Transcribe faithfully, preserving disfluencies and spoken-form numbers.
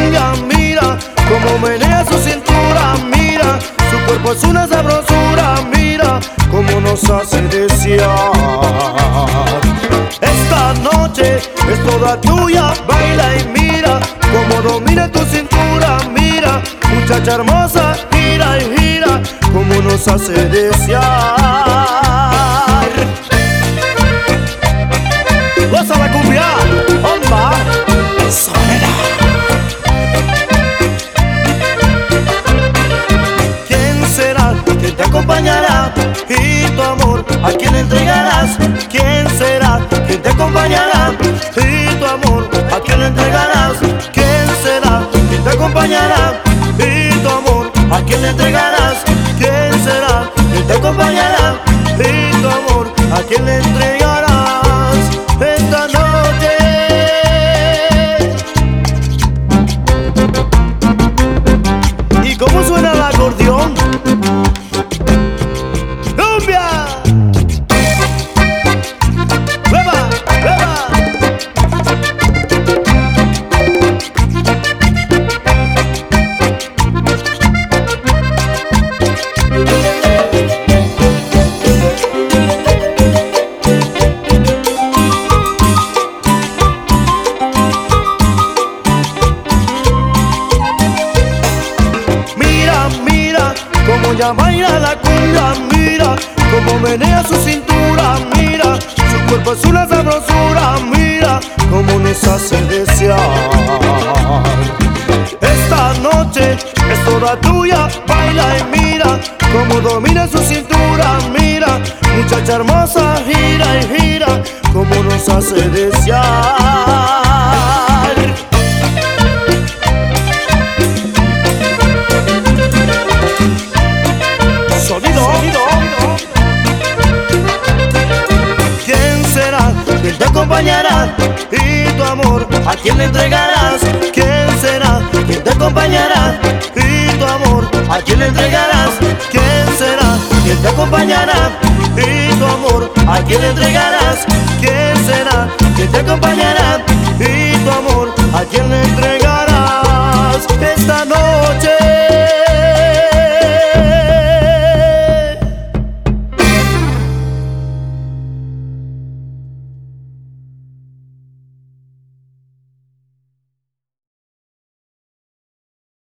cumbia, mira cómo menea su cintura, mira su cuerpo es una sabrosura, mira cómo nos hace desear. Esta noche es toda tuya, baila y mira cómo domina tu cintura, mira muchacha hermosa, gira y gira cómo nos hace desear. Goza la cumbia, bomba, soledad. ¿Quién será quien te acompañará? Y tu amor, ¿a quién le entregarás? ¿Quién será quien te acompañará? Y tu amor, ¿a quién le entregarás? ¿Quién será quien te acompañará? Y tu amor, ¿a quién le entregarás? ¿Quién será quien te acompañará? Y tu amor, ¿a quién le entregarás esta noche? ¿Y cómo suena el acordeón? ¡Cumbia! ¡Prueba! ¡Prueba! Como ya baila la cumbia, mira como menea su cintura, mira su cuerpo es una sabrosura, mira como nos hace desear. Esta noche es toda tuya, baila y mira como domina su cintura, mira muchacha hermosa, gira y gira como nos hace desear. Sonido. Sonido. ¿Quién será quien te acompañará? Y tu amor, ¿a quién le entregarás?